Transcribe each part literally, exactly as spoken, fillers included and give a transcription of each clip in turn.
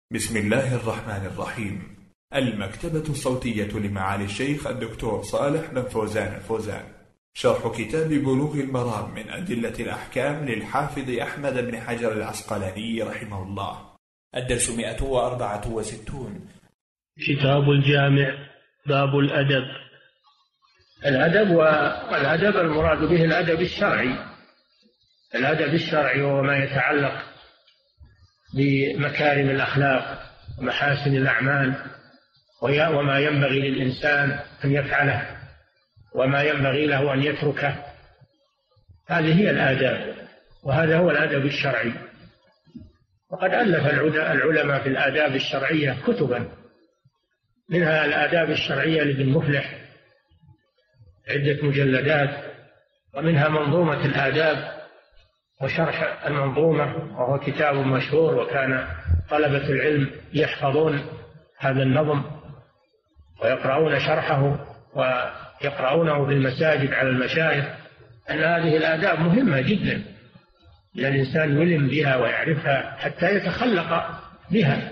بسم الله الرحمن الرحيم. المكتبة الصوتية لمعالي الشيخ الدكتور صالح بن فوزان الفوزان، شرح كتاب بلوغ المرام من أدلة الأحكام للحافظ أحمد بن حجر العسقلاني رحمه الله. الدرس مئة وأربعة وستون. كتاب الجامع. باب الأدب. الأدب والأدب المراد به الأدب الشرعي، الأدب الشرعي وهو ما يتعلق بمكارم الأخلاق ومحاسن الأعمال وما ينبغي للإنسان أن يفعله وما ينبغي له أن يتركه. هذه هي الآداب، وهذا هو الأدب الشرعي. وقد ألف العلماء في الآداب الشرعية كتبا، منها الآداب الشرعية لابن مفلح عدة مجلدات، ومنها منظومة الآداب وشرح المنظومة، وهو كتاب مشهور، وكان طلبة العلم يحفظون هذا النظم ويقرؤون شرحه ويقرؤونه في المساجد على المشايخ، أن هذه الآداب مهمة جدا، أن الإنسان يلم بها ويعرفها حتى يتخلق بها.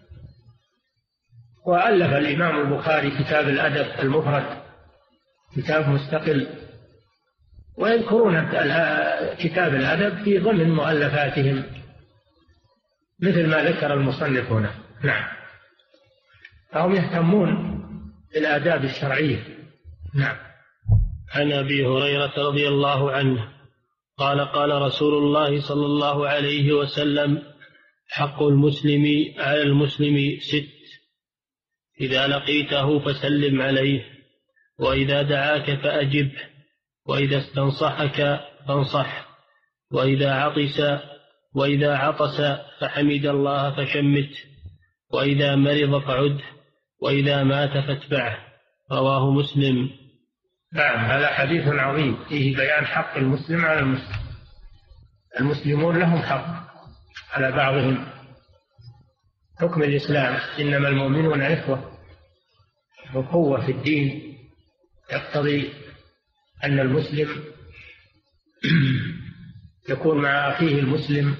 وألف الإمام البخاري كتاب الأدب المفرد، كتاب مستقل، ويذكرون كتاب الأدب في ضمن مؤلفاتهم مثل ما ذكر المصنف هنا. نعم، فهم يهتمون بالآداب الشرعية. نعم. عن أبي هريرة رضي الله عنه قال قال رسول الله صلى الله عليه وسلم: حق المسلم على المسلم ست: إذا لقيته فسلم عليه، وإذا دعاك فأجبه، وإذا استنصحك فانصح، وإذا عطس وإذا عطس فحمد الله فشمت، وإذا مرض فعد، وإذا مات فاتبعه. رواه مسلم. نعم، هذا حديث عظيم فيه بيان حق المسلم على المسلم. المسلمون لهم حق على بعضهم، حكم الإسلام إنما المؤمنون إخوة، وقوة في الدين يقتضي أن المسلم يكون مع أخيه المسلم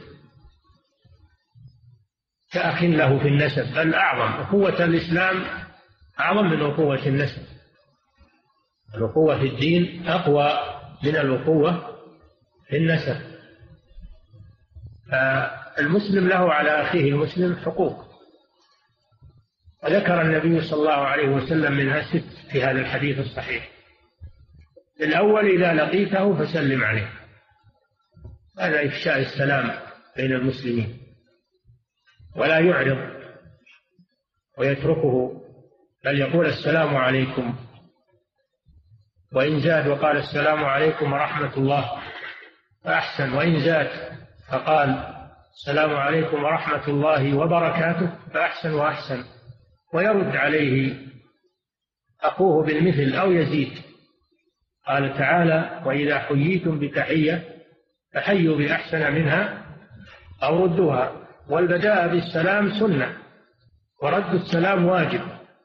كأخ له في النسب، بل أعظم. أخوة الإسلام أعظم من أخوة النسب. الأخوة في الدين أقوى من الأخوة في النسب. فالمسلم له على أخيه المسلم حقوق، وذكر النبي صلى الله عليه وسلم منها ست في هذا الحديث الصحيح. الأول: إذا لقيته فسلم عليه، هذا إفشاء السلام بين المسلمين، ولا يعرض ويتركه، بل يقول السلام عليكم، وإن زاد وقال السلام عليكم ورحمة الله فأحسن، وإن زاد فقال السلام عليكم ورحمة الله وبركاته فأحسن وأحسن، ويرد عليه أخوه بالمثل أو يزيد. قال تعالى: وإذا حييتم بتحية فحيوا بأحسن منها أو ردوها. والبداء بالسلام سنة، ورد السلام واجب.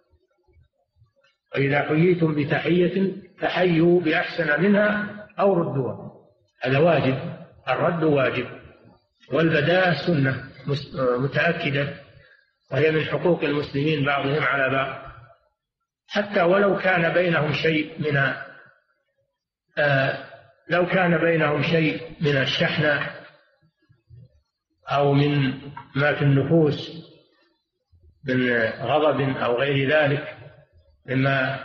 وإذا حييتم بتحية فحيوا بأحسن منها أو ردوها، هذا واجب، الرد واجب، والبداء سنة متأكدة، وهي من حقوق المسلمين بعضهم على بعض، حتى ولو كان بينهم شيء من آه لو كان بينهم شيء من الشحنة أو من ما في النفوس من غضب أو غير ذلك مما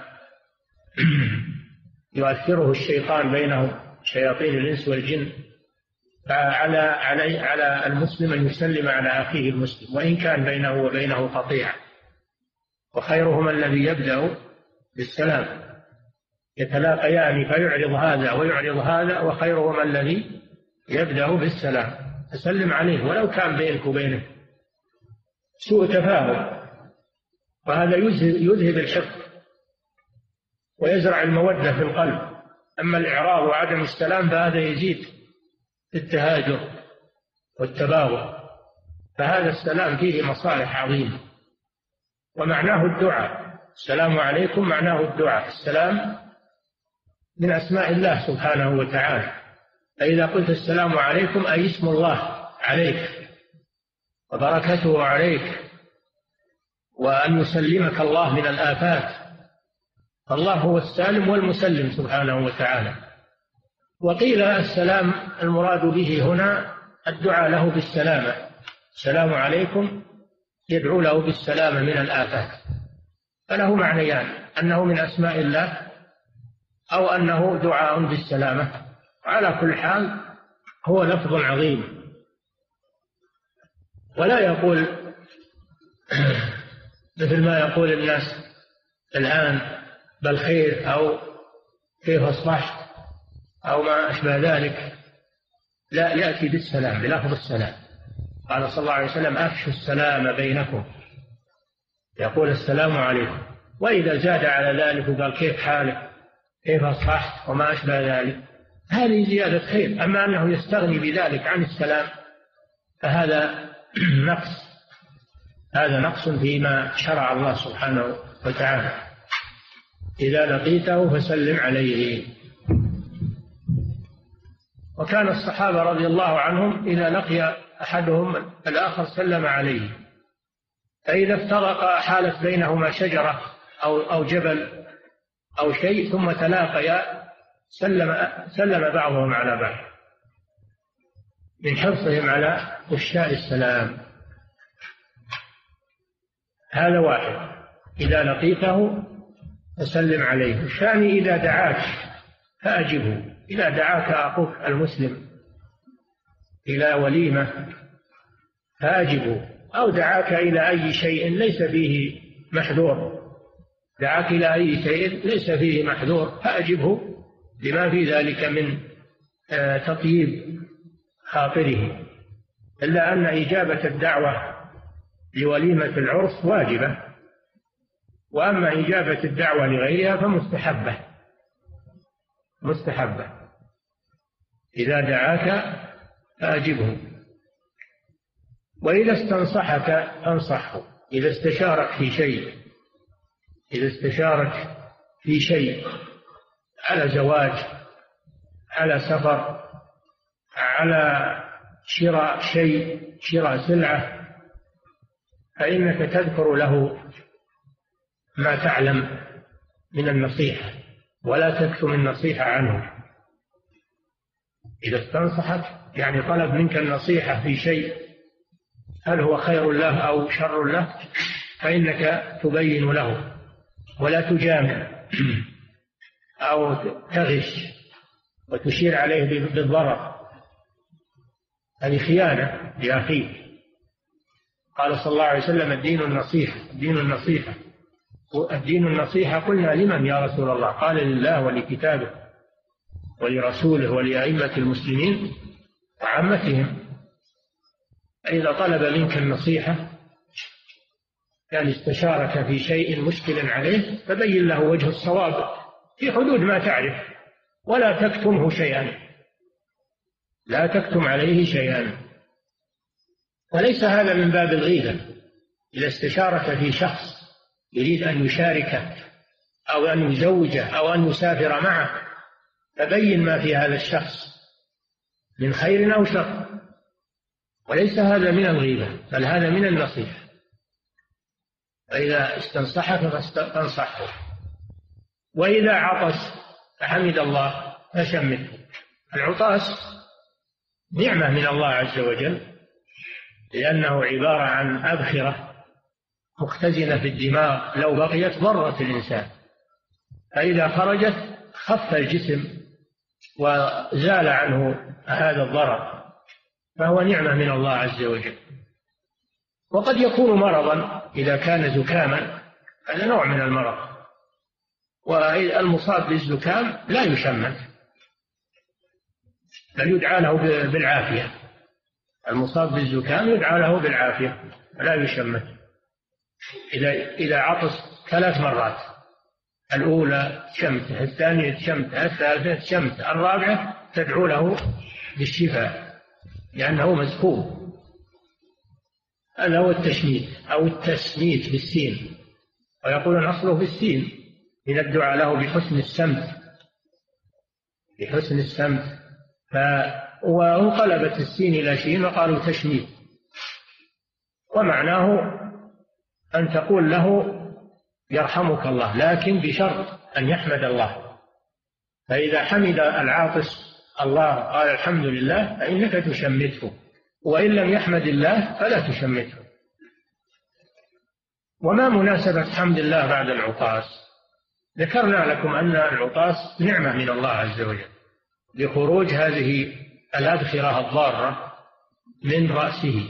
يؤثره الشيطان بينهم، شياطين الإنس والجن، فعلى علي على المسلم أن يسلم على أخيه المسلم وإن كان بينه وبينه قطيعة، وخيرهما الذي يبدأ بالسلام، يتلاقيان فيعرض هذا ويعرض هذا، وخيرهما الذي يبدأ بالسلام. فسلم عليه ولو كان بينك وبينه سوء تفاهم، وهذا يذهب الحقد ويزرع المودة في القلب. أما الإعراض وعدم السلام فهذا يزيد التهاجر والتباغض. فهذا السلام فيه مصالح عظيمة، ومعناه الدعاء. السلام عليكم معناه الدعاء. السلام من أسماء الله سبحانه وتعالى، فإذا قلت السلام عليكم أي اسم الله عليك وبركته عليك وأن يسلمك الله من الآفات، فالله هو السالم والمسلم سبحانه وتعالى. وقيل السلام المراد به هنا الدعاء له بالسلامة، السلام عليكم، يدعو له بالسلامة من الآفات، فله معنيان، أنه من أسماء الله أو أنه دعاء بالسلامة. على كل حال هو لفظ عظيم. ولا يقول مثل ما يقول الناس الآن بالخير أو كيف أصبحت أو ما أشبه ذلك، لا، يأتي بالسلام بلفظ السلام. قال صلى الله عليه وسلم أفشوا السلام بينكم، يقول السلام عليكم. وإذا زاد على ذلك وقال كيف حالك كيف أصبحت وما أشبه ذلك، هذه زيادة خير. أما أنه يستغني بذلك عن السلام فهذا نقص، هذا نقص فيما شرع الله سبحانه وتعالى. إذا لقيته فسلم عليه. وكان الصحابة رضي الله عنهم إذا لقي أحدهم الآخر سلم عليه، فإذا افترق حالت بينهما شجرة أو أو جبل أو شيء ثم تلاقيا سلم سلم بعضهم على بعض من حرصهم على إفشاء السلام. هذا واحد، إذا لقيته فسلم عليه. الثاني إذا دعاك فأجبه، إذا دعاك أخوك المسلم إلى وليمة فأجبه، أو دعاك إلى أي شيء ليس فيه محذور، دعاك إلى أي شيء ليس فيه محذور فأجبه لما في ذلك من تطيب خاطره. إلا أن إجابة الدعوة لوليمة العرس واجبة، وأما إجابة الدعوة لغيرها فمستحبة مستحبة. إذا دعاك فأجبه. وإذا استنصحك فانصحه، إذا استشارك في شيء إذا استشارك في شيء على زواج، على سفر، على شراء شيء، شراء سلعة، فإنك تذكر له ما تعلم من النصيحة ولا تكتم النصيحة عنه. إذا استنصحك يعني طلب منك النصيحة في شيء هل هو خير له أو شر له، فإنك تبين له ولا تجامل أو تغش وتشير عليه بالضرر، هذه خيانة لأخيك. قال صلى الله عليه وسلم الدين النصيحة الدين النصيحة الدين النصيحة. قلنا لمن يا رسول الله؟ قال لله ولكتابه ولرسوله ولأئمة المسلمين وعامتهم. إذا طلب منك النصيحة يعني استشارك في شيء مشكل عليه فبين له وجه الصواب في حدود ما تعرف، ولا تكتمه شيئا، لا تكتم عليه شيئا. وليس هذا من باب الغيبة. إذا استشارك في شخص يريد أن يشاركه أو أن يزوجه أو أن يسافر معه فبين ما في هذا الشخص من خير أو شر، وليس هذا من الغيبة بل هذا من النصيحة. فإذا استنصحك فانصحه. وإذا عطس فحمد الله فشمته. العطاس نعمة من الله عز وجل، لأنه عبارة عن أبخرة مختزنة في الدماغ لو بقيت ضرت الإنسان، فإذا خرجت خف الجسم وزال عنه هذا الضرر، فهو نعمة من الله عز وجل. وقد يكون مرضا إذا كان زكاما، هذا نوع من المرض، والمصاب بالزكام لا يشمت بل يدعى له بالعافية. المصاب بالزكام يدعى له بالعافية لا يشمت. إذا إذا عطس ثلاث مرات، الأولى شمته، الثانية شمته، الثالثة شمته، الرابعة تدعو له بالشفاء لأنه مزكوم. هذا هو التشميت أو التسميت بالسين، ويقولون أصله بالسين من الدعاء له بحسن السمت بحسن السمت وانقلبت السين إلى شين وقالوا تشميت، ومعناه أن تقول له يرحمك الله، لكن بشرط أن يحمد الله. فإذا حمد العاطس الله قال الحمد لله فإنك تشمته، وإن لم يحمد الله فلا تشمته. وما مناسبة حمد الله بعد العطاس؟ ذكرنا لكم أن العطاس نعمة من الله عز وجل لخروج هذه الأدخرة الضارة من رأسه،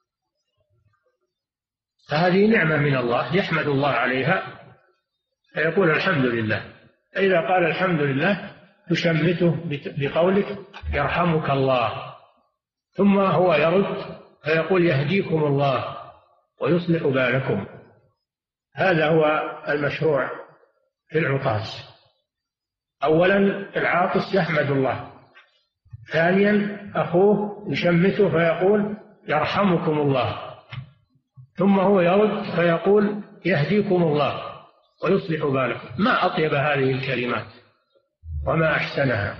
فهذه نعمة من الله يحمد الله عليها فيقول الحمد لله. فإذا قال الحمد لله تشمته بقولك يرحمك الله، ثم هو يرد فيقول يهديكم الله ويصلح بالكم. هذا هو المشروع في العطاس. أولا العاطس يحمد الله، ثانيا أخوه يشمته فيقول يرحمكم الله، ثم هو يرد فيقول يهديكم الله ويصلح بالكم. ما أطيب هذه الكلمات وما أحسنها.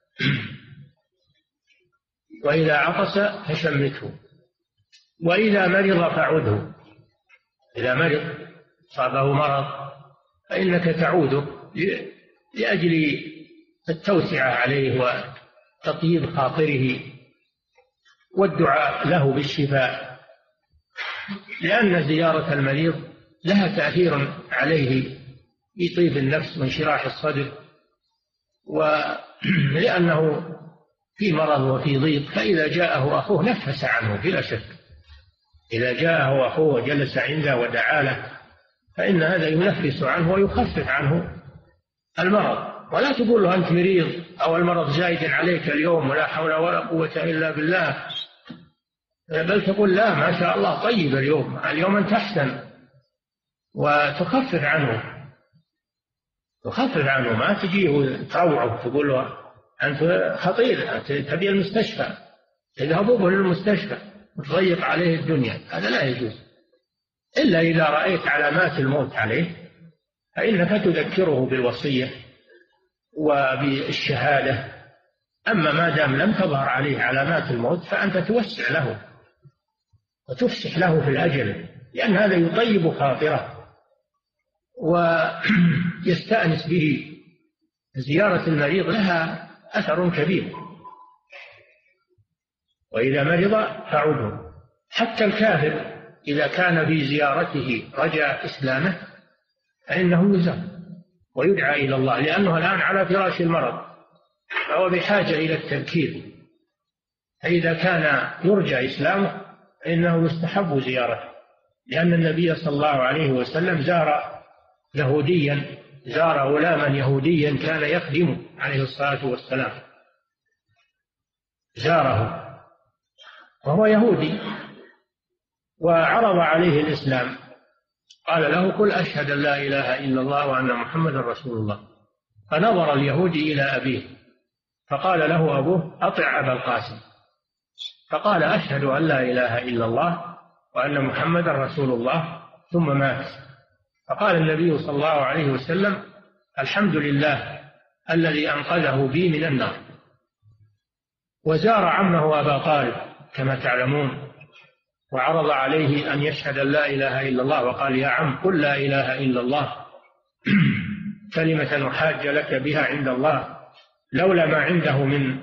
وإذا عطس فشمته، وإذا مرض فعوده. إذا مرض صابه مرض فإنك تعوده لأجل التوسعة عليه وتطيب خاطره والدعاء له بالشفاء، لأن زيارة المريض لها تأثير عليه في طيب النفس وانشراح الصدر، ولأنه في مرض وفي ضيق، فإذا جاءه أخوه نفس عنه بلا شك. إذا جاءه أخوه وجلس عنده ودعا له فإن هذا ينفس عنه ويخفف عنه المرض. ولا تقول له أنت مريض أو المرض زايد عليك اليوم ولا حول ولا قوة إلا بالله، بل تقول لا ما شاء الله طيب اليوم، اليوم أنت أحسن، وتخفف عنه تخفف عنه ما تجيه تروعه تقول له أنت خطير أنت تبي المستشفى، تذهبوا به للمستشفى وتضيق عليه الدنيا. هذا لا يجوز، إلا إذا رأيت علامات الموت عليه فإنك تذكره بالوصية وبالشهادة. أما ما دام لم تظهر عليه علامات الموت فأنت توسع له وتفسح له في الأجل، لأن هذا يطيب خاطره ويستأنس به. زيارة المريض لها أثر كبير. وإذا مرض فعوده. حتى الكافر إذا كان في زيارته رجاء إسلامه فإنه يزار ويدعى إلى الله، لأنه الآن على فراش المرض فهو بحاجة إلى التذكير. فإذا كان يرجى إسلامه فإنه يستحب زيارته، لأن النبي صلى الله عليه وسلم زار يهوديا، زار غلاما يهوديا كان يخدمه عليه الصلاة والسلام، زاره وهو يهودي وعرض عليه الإسلام، قال له قل أشهد أن لا إله إلا الله وأن محمدا رسول الله. فنظر اليهودي إلى أبيه فقال له أبوه أطع أبا القاسم، فقال أشهد أن لا إله إلا الله وأن محمدا رسول الله، ثم مات. فقال النبي صلى الله عليه وسلم الحمد لله الذي أنقذه بي من النار. وزار عمه أبا طالب كما تعلمون وعرض عليه أن يشهد أن لا إله إلا الله، وقال يا عم قل لا إله إلا الله كلمة أحاج لك بها عند الله، لولا ما عنده من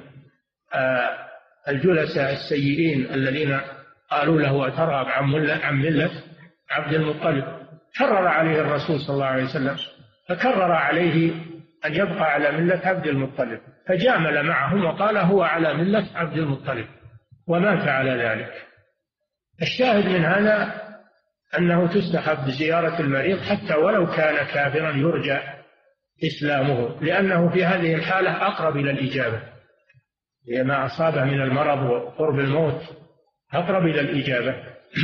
الجلساء السيئين الذين قالوا له أترغب عن ملة عبد المطلب. كرر عليه الرسول صلى الله عليه وسلم فكرر عليه أن يبقى على ملة عبد المطلب، فجامل معهم وقال هو على ملة عبد المطلب ومات على ذلك. الشاهد من هذا أنه تستحب زيارة المريض حتى ولو كان كافرا يرجى إسلامه، لأنه في هذه الحالة أقرب إلى الإجابة، لما أصابه من المرض وقرب الموت أقرب إلى الإجابة.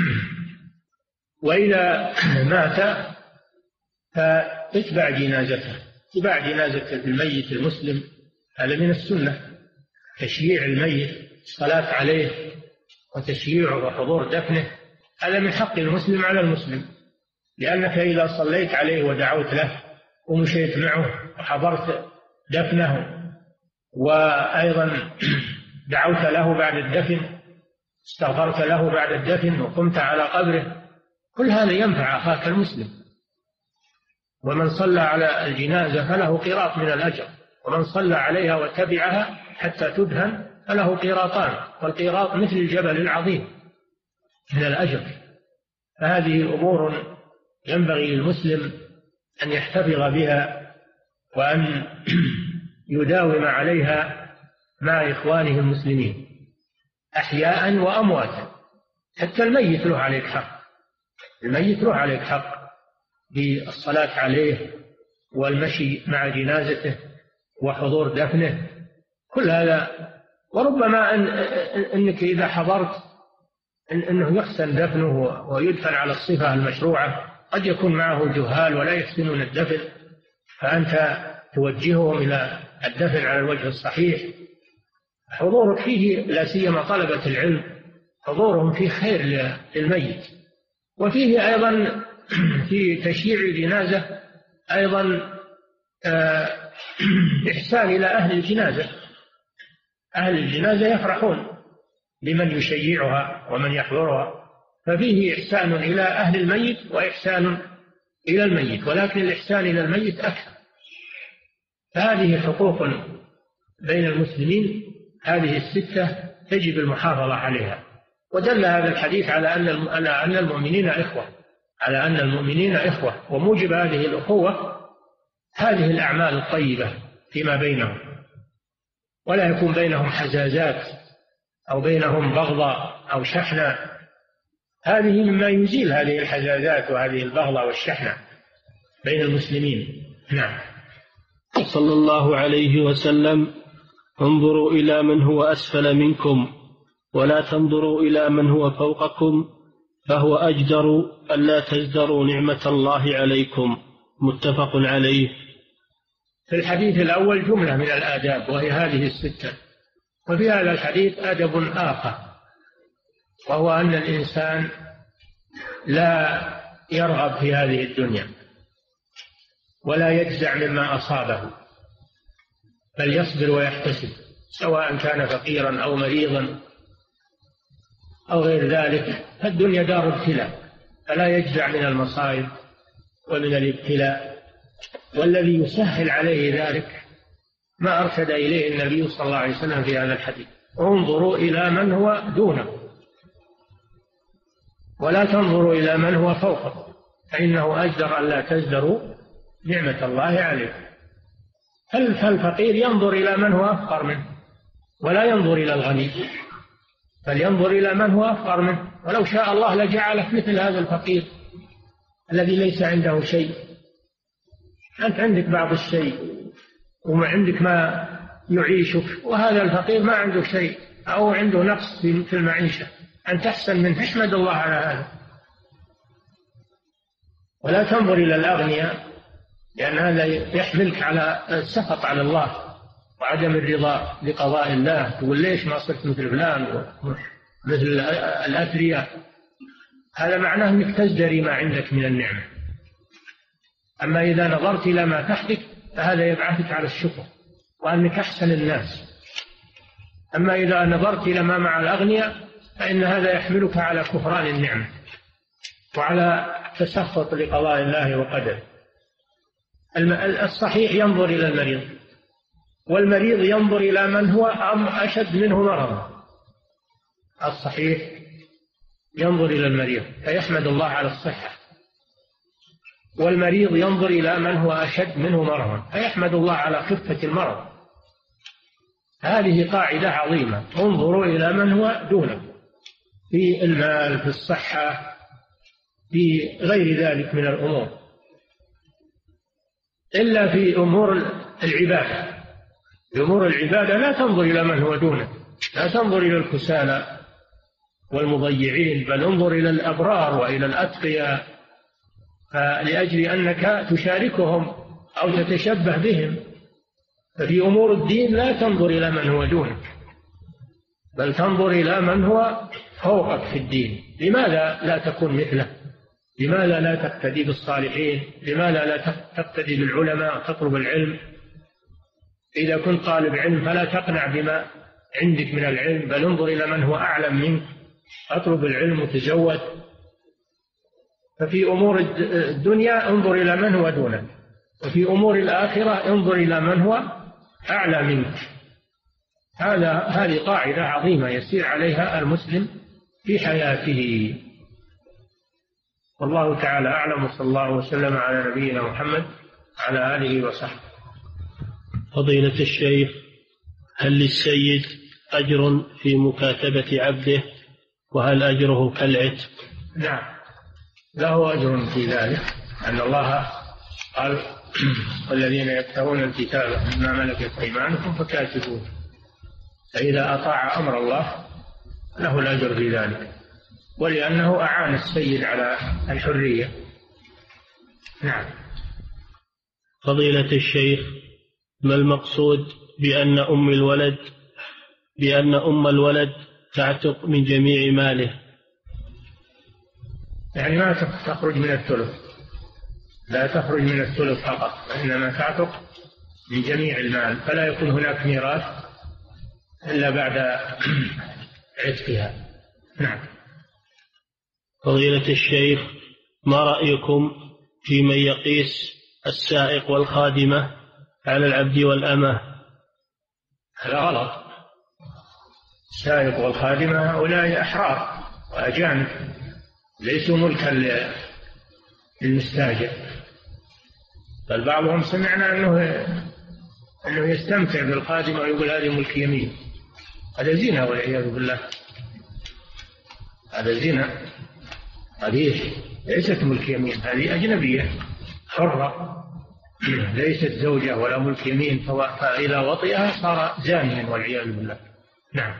وإذا مات فاتبع جنازته، اتباع جنازة الميت المسلم هذا من السنة، تشييع الميت، الصلاة عليه وتشييعه وحضور دفنه، هذا من حق المسلم على المسلم، لأنك إذا صليت عليه ودعوت له ومشيت معه وحضرت دفنه وأيضا دعوت له بعد الدفن، استغفرت له بعد الدفن وقمت على قبره، كل هذا ينفع أخاك المسلم. ومن صلى على الجنازة فله قيراط من الأجر، ومن صلى عليها وتبعها حتى تدهن فله قيراطان، والقيراط مثل الجبل العظيم من الأجر. فهذه أمور ينبغي للمسلم أن يحتفظ بها وأن يداوم عليها مع إخوانه المسلمين أحياء وأمواتا. حتى الميت له عليك حق، الميت له عليك حق بالصلاة عليه والمشي مع جنازته وحضور دفنه، كل هذا. وربما أن أنك إذا حضرت إن أنه يحسن دفنه ويدفن على الصفة المشروعة، قد يكون معه جهال ولا يحسنون الدفن، فأنت توجههم إلى الدفن على الوجه الصحيح. حضورك فيه لا سيما طلبة العلم، حضورهم فيه خير للميت. وفيه أيضا في تشييع الجنازة أيضا إحسان إلى أهل الجنازة. أهل الجنازة يفرحون لمن يشيعها ومن يحضرها، ففيه إحسان إلى أهل الميت وإحسان إلى الميت، ولكن الإحسان إلى الميت أكثر. فهذه حقوق بين المسلمين، هذه الستة يجب المحافظة عليها. ودل هذا الحديث على أن المؤمنين إخوة، على أن المؤمنين إخوة، وموجب هذه الأخوة هذه الأعمال الطيبة فيما بينهم، ولا يكون بينهم حزازات أو بينهم بغضاء أو شحنة. هذه مما يزيل هذه الحزازات وهذه البغضاء والشحنة بين المسلمين. نعم. صلى الله عليه وسلم: انظروا إلى من هو أسفل منكم ولا تنظروا إلى من هو فوقكم، فهو أجدر ألا تزدروا نعمة الله عليكم. متفق عليه. في الحديث الأول جملة من الآداب وهي هذه الستة، وفي هذا الحديث أدب آخر، وهو أن الإنسان لا يرغب في هذه الدنيا ولا يجزع مما أصابه، بل يصبر ويحتسب، سواء كان فقيرا أو مريضا أو غير ذلك. فالدنيا دار ابتلاء، فلا يجزع من المصائب ومن الابتلاء. والذي يسهل عليه ذلك ما أرشد إليه النبي صلى الله عليه وسلم في هذا الحديث: انظروا إلى من هو دونه ولا تنظروا إلى من هو فوقه، فإنه أجدر ألا تزدروا نعمة الله عليكم. فالفقير ينظر إلى من هو أفقر منه ولا ينظر إلى الغني، بل ينظر إلى من هو أفقر منه. ولو شاء الله لجعلك مثل هذا الفقير الذي ليس عنده شيء. أنت عندك بعض الشيء وما عندك ما يعيشك، وهذا الفقير ما عنده شيء أو عنده نقص في المعيشة، أن تحسن منه، احمد الله على هذا. ولا تنظر إلى الأغنياء، لأن هذا يحملك على السخط على الله وعدم الرضا بقضاء الله. تقول ليش ما صرت مثل فلان مثل الأثرياء؟ هذا معناه أنك تزدري ما عندك من النعمة. أما إذا نظرت إلى ما تحتك فهذا يبعثك على الشكر وأنك أحسن الناس. أما إذا نظرت إلى ما مع الأغنياء فإن هذا يحملك على كفران النعمة وعلى تسخط لقضاء الله وقدره. الصحيح ينظر إلى المريض، والمريض ينظر إلى من هو أشد منه مرضا. الصحيح ينظر إلى المريض فيحمد الله على الصحة، والمريض ينظر إلى من هو أشد منه مرضا فيحمد الله على خفة المرض. هذه قاعدة عظيمة: انظروا إلى من هو دونه في المال، في الصحة، في غير ذلك من الأمور، إلا في أمور العبادة. في أمور العبادة لا تنظر إلى من هو دونه، لا تنظر إلى الكسالى والمضيعين، بل انظر إلى الأبرار وإلى الأتقياء، فلأجل أنك تشاركهم أو تتشبه بهم. ففي أمور الدين لا تنظر إلى من هو دونك، بل تنظر إلى من هو فوقك في الدين. لماذا لا تكون مثله؟ لماذا لا تقتدي بالصالحين؟ لماذا لا تقتدي بالعلماء تطلب العلم؟ إذا كنت طالب علم فلا تقنع بما عندك من العلم، بل انظر إلى من هو أعلم منك، اطلب العلم وتزود. ففي أمور الدنيا انظر إلى من هو دونك، وفي أمور الآخرة انظر إلى من هو أعلى منك. هذا هذه قاعدة عظيمة يسير عليها المسلم في حياته. والله تعالى أعلم، وصلى الله وسلم على نبينا محمد على آله وصحبه. فضيلة الشيخ، هل للسيد أجر في مكاتبة عبده، وهل أجره كالعتق؟ نعم، له أجر في ذلك، أن الله قال والذين يبتغون الكتاب مما ملكت أيمانكم فكاتبوه، فإذا أطاع أمر الله له الأجر في ذلك، ولأنه أعان السيد على الحرية. نعم. فضيلة الشيخ، ما المقصود بأن أم الولد بأن أم الولد تعتق من جميع ماله؟ يعني ما تخرج من الثلث، لا تخرج من الثلث فقط، إنما تعتق من جميع المال، فلا يكون هناك ميراث إلا بعد عتقها. نعم. فضيلة الشيخ، ما رأيكم في من يقيس السائق والخادمة على العبد والأمة؟ هذا غلط. السائق والخادمة هؤلاء أحرار وأجانب، ليسوا ملكا للمستاجر، بل بعضهم سمعنا أنه أنه يستمتع بالخادمة ويقول هذه ملك يمين. هذا زنا والعياذ بالله، هذا زنا. هذه ليست ملك يمين، هذه أجنبية حرة، ليست زوجة ولا ملك يمين، فإذا وطئها صار زانيا والعياذ بالله. نعم.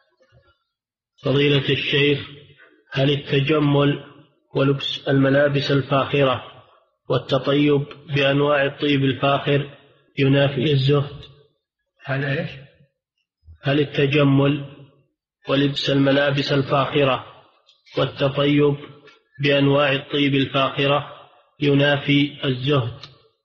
فضيلة الشيخ، هل التجمل ولبس الملابس الفاخرة والتطيب بأنواع الطيب الفاخر ينافي الزهد؟ هل إيش؟ هل التجمل ولبس الملابس الفاخرة والتطيب بأنواع الطيب الفاخرة ينافي الزهد؟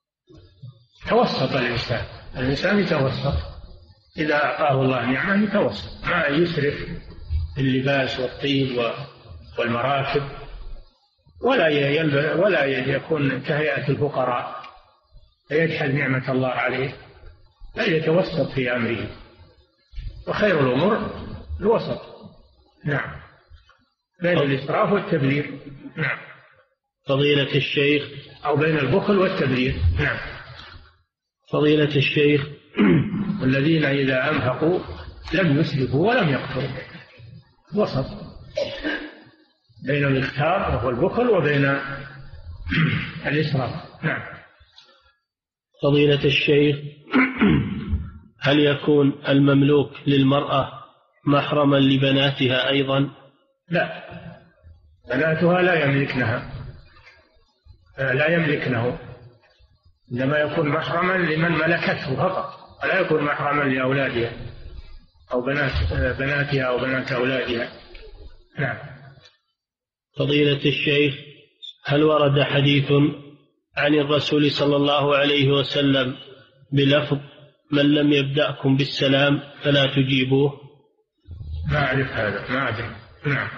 توسط الإنسان، الإنسان يتوسط، إذا أعطاه الله نعمة يتوسط، ما يسرف في اللباس والطيب والمراكب، ولا يلبس ولا يكون كهيئة الفقراء فيجحد نعمة الله عليه، بل يتوسط في أمره، وخير الأمور الوسط. نعم، بين الإسراف والتبذير. نعم. فضيلة الشيخ، أو بين البخل والتبذير. نعم. فضيلة الشيخ، والذين إذا أنفقوا لم يسرفوا ولم يقتروا، وسط بين الاختار وهو البخل وبين الإسراف. نعم. فضيلة الشيخ، هل يكون المملوك للمرأة محرما لبناتها أيضا؟ لا، بناتها لا يملكنها، لا يملكنه، إنما يكون محرما لمن ملكته فقط، ولا يكون محرما لأولادها أو بنات بناتها أو بنات أولادها. نعم. فضيلة الشيخ، هل ورد حديث عن الرسول صلى الله عليه وسلم بلفظ من لم يبدأكم بالسلام فلا تجيبوه؟ ما أعرف هذا، ما أدري. نعم.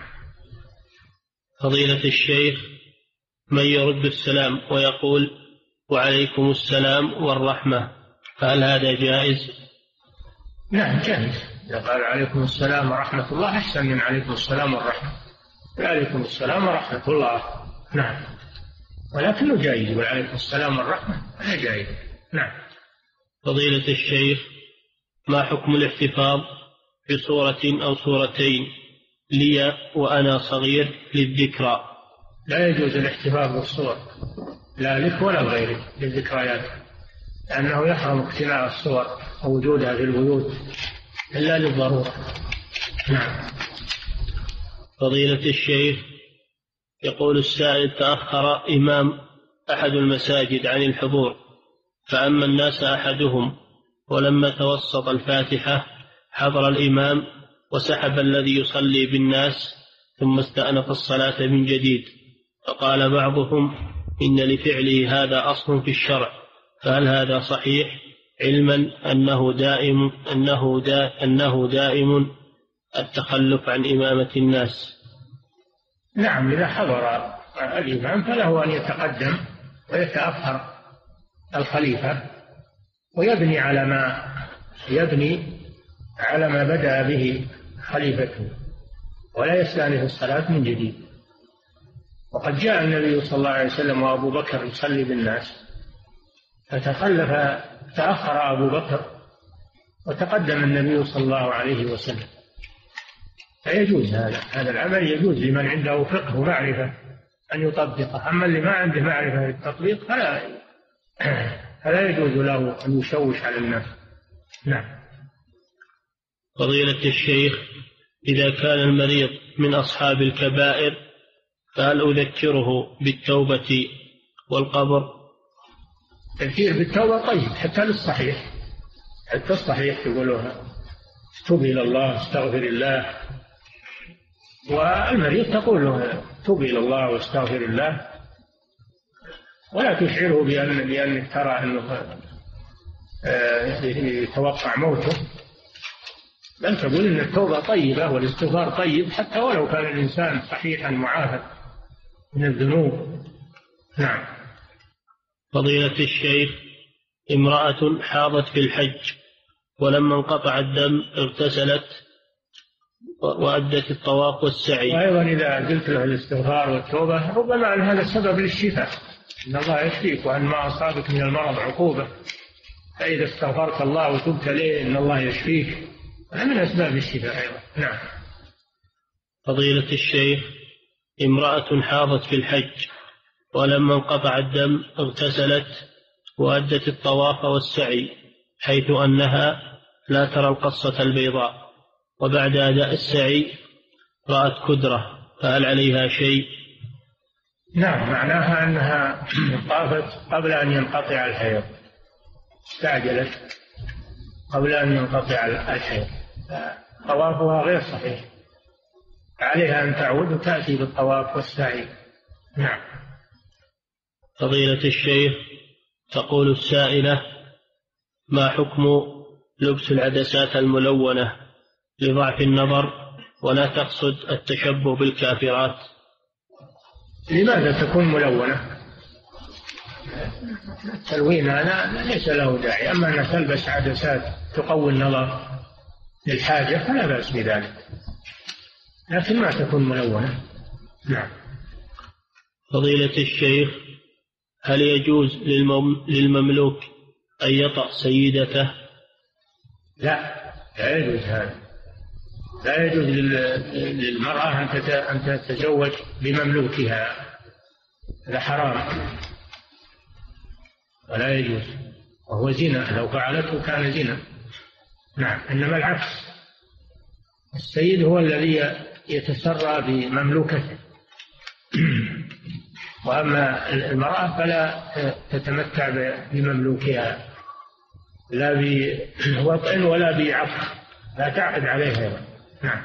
فضيلة الشيخ، من يرد السلام ويقول وعليكم السلام والرحمة، فهل هذا جائز؟ نعم جائز، إذا قال عليكم السلام ورحمة الله أحسن من عليكم السلام والرحمة. عليكم السلام ورحمة الله. نعم، ولكنه جائز، وعليكم السلام والرحمة لا جائز. نعم. فضيلة الشيخ، ما حكم الاحتفاظ بصورة أو صورتين لي وأنا صغير للذكرى؟ لا يجوز الاحتفاظ بالصور، لا لك ولا غيرك، للذكريات، لأنه يحرم اقتناء الصور ووجودها في البيوت إلا للضرورة. نعم. فضيلة الشيخ، يقول السائل تأخر إمام أحد المساجد عن الحضور، فأما الناس أحدهم، ولما توسط الفاتحة حضر الإمام وسحب الذي يصلي بالناس ثم استأنف الصلاة من جديد، فقال بعضهم إن لفعله هذا أصل في الشرع، فهل هذا صحيح، علما أنه دائم أنه دا أنه دائم التخلف عن إمامة الناس؟ نعم، إذا حضر الإمام فله أن يتقدم ويتأخر الخليفة ويبني على ما يبني على ما بدأ به خليفته ولا يستأنف الصلاة من جديد. وقد جاء النبي صلى الله عليه وسلم وأبو بكر يصلي بالناس فتخلف تأخر أبو بكر وتقدم النبي صلى الله عليه وسلم. فيجوز هذا هذا العمل يجوز لمن عنده فقه ومعرفة أن يطبقه، أما اللي ما عنده معرفة بالتطبيق فلا فلا يجوز له أن يشوش على الناس. نعم. فضيلة الشيخ، إذا كان المريض من أصحاب الكبائر فهل أذكره بالتوبة والقبر؟ التذكير بالتوبة طيب حتى للصحيح، حتى الصحيح تقولها توب إلى الله استغفر الله، والمريض تقول له توب إلى الله واستغفر الله، ولا تشعره بأن بأنك ترى أنه يتوقع موته، بل تقول أن التوبة طيبة والاستغفار طيب حتى ولو كان الإنسان صحيحا معافى من الذنوب. نعم. فضيلة الشيخ، امرأة حاضت في الحج ولما انقطع الدم اغتسلت وأدت الطواف والسعي، وأيضا إذا قلت له الاستغفار والتوبة ربما أن هذا السبب للشفاء، إن الله يشفيك وأن ما أصابك من المرض عقوبة، فإذا استغفرت الله وتبت إليه إن الله يشفيك، هذا من أسباب الشفاء أيضا. نعم. فضيلة الشيخ، امرأة حاضت في الحج ولما انقطع الدم اغتسلت وأدت الطواف والسعي حيث أنها لا ترى القصة البيضاء، وبعد أداء السعي رأت كدرة، فهل عليها شيء؟ نعم، معناها أنها طافت قبل أن ينقطع الحيض، استعجلت قبل أن ينقطع الحيض، طوافها غير صحيح، عليها أن تعود وتأتي بالطواف والسعي. نعم. فضيلة الشيخ، تقول السائلة: ما حكم لبس العدسات الملونة لضعف النظر ولا تقصد التشبه بالكافرات؟ لماذا تكون ملونة؟ التلوين هذا ليس له داعي، أما أن تلبس عدسات تقوي النظر للحاجة فلا بأس بذلك، لكن ما تكون ملونة. نعم. فضيلة الشيخ، هل يجوز للمملوك أن يطأ سيدته؟ لا، لا يجوز هذا، لا يجوز للمرأة أن تتزوج بمملوكها، هذا حرام ولا يجوز، وهو زنا، لو فعلته كان زنا. نعم. إنما العكس، السيد هو الذي يتسرى بمملوكته، وأما المرأة فلا تتمتع بمملوكها لا بوطء ولا بعقد، لا تعقد عليها. نعم.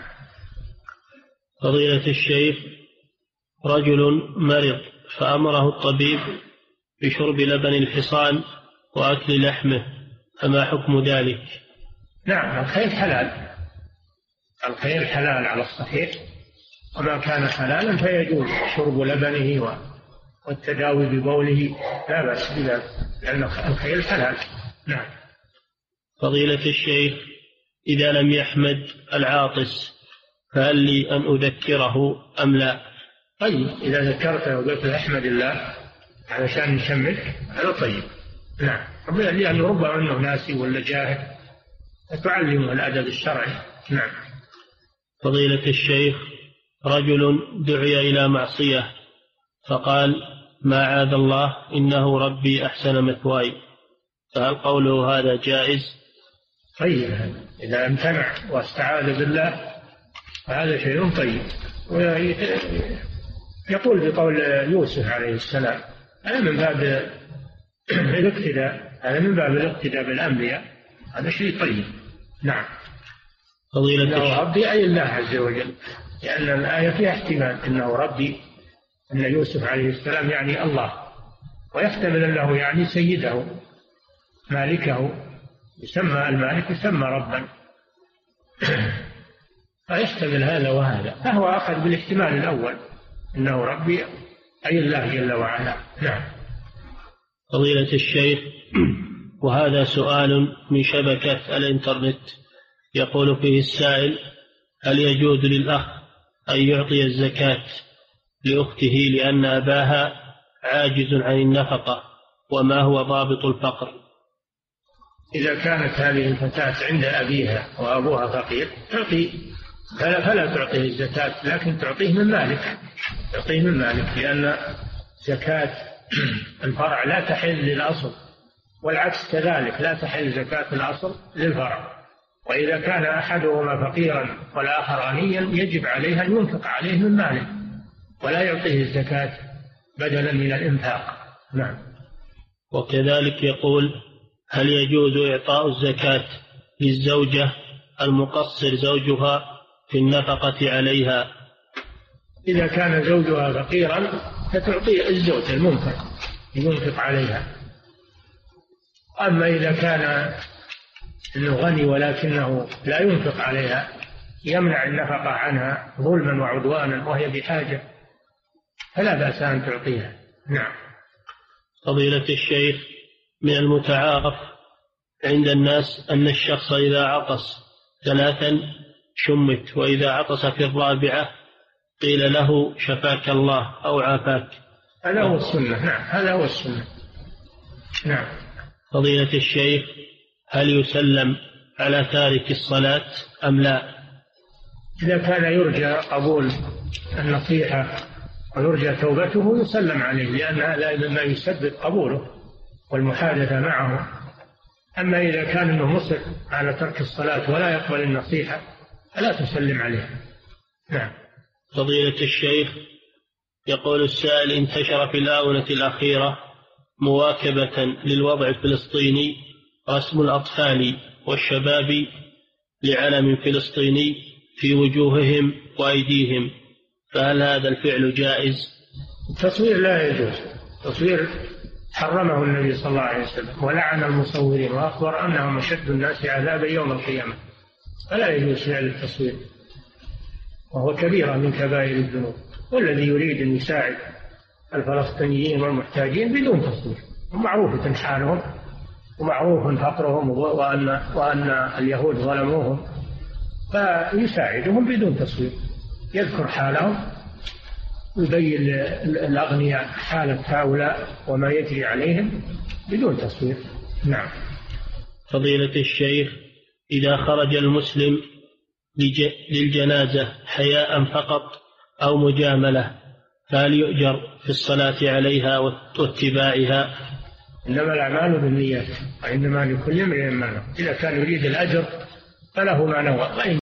فضيلة الشيخ، رجل مرض فأمره الطبيب بشرب لبن الحصان وأكل لحمه، فما حكم ذلك؟ نعم، الخيل حلال، الخيل حلال على الصحيح، وما كان حلالا فيجوز شرب لبنه والتداوي ببوله، لا بأس بذلك، لأن الخيل حلال. نعم. فضيلة الشيخ، إذا لم يحمد العاطس فهل لي أن أذكره أم لا؟ طيب، إذا ذكرته وقلت له احمد الله علشان نشمك هذا طيب. نعم، لأن ربما أنه ناسي ولا جاهل، فتعلمه الأدب الشرعي. نعم. فضيلة الشيخ، رجل دعي إلى معصية فقال: ما عاذ الله إنه ربي أحسن مثواي، فهل قوله هذا جائز؟ طيب، إذا امتنع واستعاذ بالله فهذا شيء طيب، يقول بقول يوسف عليه السلام: هذا من باب الاقتداء، هذا من باب الاقتداء بالأنبياء، هذا شيء طيب. نعم. فضيلة إنه ربي أي الله عز وجل، لأن الآية فيها احتمال إنه ربي، أن يوسف عليه السلام يعني الله، ويحتمل أنه يعني سيده مالكه، يسمى المالك يسمى ربا، فيحتمل هذا وهذا، فهو أخذ بالاحتمال الأول إنه ربي أي الله جل وعلا. نعم. فضيلة الشيخ، وهذا سؤال من شبكة الإنترنت، يقول فيه السائل: هل يجوز للأخ أن يعطي الزكاة لأخته لأن أباها عاجز عن النفقة، وما هو ضابط الفقر؟ إذا كانت هذه الفتاة عند أبيها وأبوها فقير تعطي، فلا تعطيه الزكاة، لكن تعطيه من مالك، تعطيه من مالك، لأن زكاة الفرع لا تحل للأصل، والعكس كذلك، لا تحل زكاة الأصل للفرع. وإذا كان أحدهما فقيرا والآخر غنيا يجب عليه أن ينفق عليه من ماله، ولا يعطيه الزكاة بدلا من الإنفاق. نعم. وكذلك يقول: هل يجوز إعطاء الزكاة للزوجة المقصر زوجها في النفقة عليها؟ إذا كان زوجها فقيرا فتعطي الزوج المنفق ينفق عليها. أما إذا كان إنه غني ولكنه لا ينفق عليها، يمنع النفقة عنها ظلما وعدوانا وهي بحاجة، فلا بأس أن تعطيها. نعم. فضيلة الشيخ، من المتعارف عند الناس أن الشخص إذا عطس ثلاثا شمت، وإذا عطس في الرابعة قيل له شفاك الله أو عافاك. هذا هو السنة. نعم، هذا هو السنة. نعم. فضيلة الشيخ، هل يسلم على تارك الصلاة أم لا؟ إذا كان يرجى قبول النصيحة ويرجى توبته يسلم عليه، لأن هذا مما يسبب قبوله والمحادثة معه. أما إذا كان أنه مصر على ترك الصلاة ولا يقبل النصيحة فلا تسلم عليه. نعم. فضيلة الشيخ، يقول السائل: انتشر في الآونة الأخيرة مواكبة للوضع الفلسطيني رسم الأطفال والشباب لعلم فلسطيني في وجوههم وأيديهم، فهل هذا الفعل جائز؟ التصوير لا يجوز، التصوير حرمه النبي صلى الله عليه وسلم ولعن المصورين وأخبر أنهم أشد الناس عذابا يوم القيامة، فلا يجوز فعل التصوير، وهو كبيرة من كبائر الذنوب. والذي يريد أن يساعد الفلسطينيين والمحتاجين بدون تصوير، ومعروفة حالهم ومعروف فقرهم وأن, وأن اليهود ظلموهم، فيساعدهم بدون تصوير، يذكر حالهم ويبين الأغنياء حالة هؤلاء وما يجري عليهم بدون تصوير. نعم. فضيلة الشيخ، إذا خرج المسلم للجنازة حياء فقط أو مجاملة فهل يؤجر في الصلاة عليها واتباعها؟ إنما الأعمال بالنيات وإنما لكل امرئ ما نوى. إذا كان يريد الأجر فله ما نوى.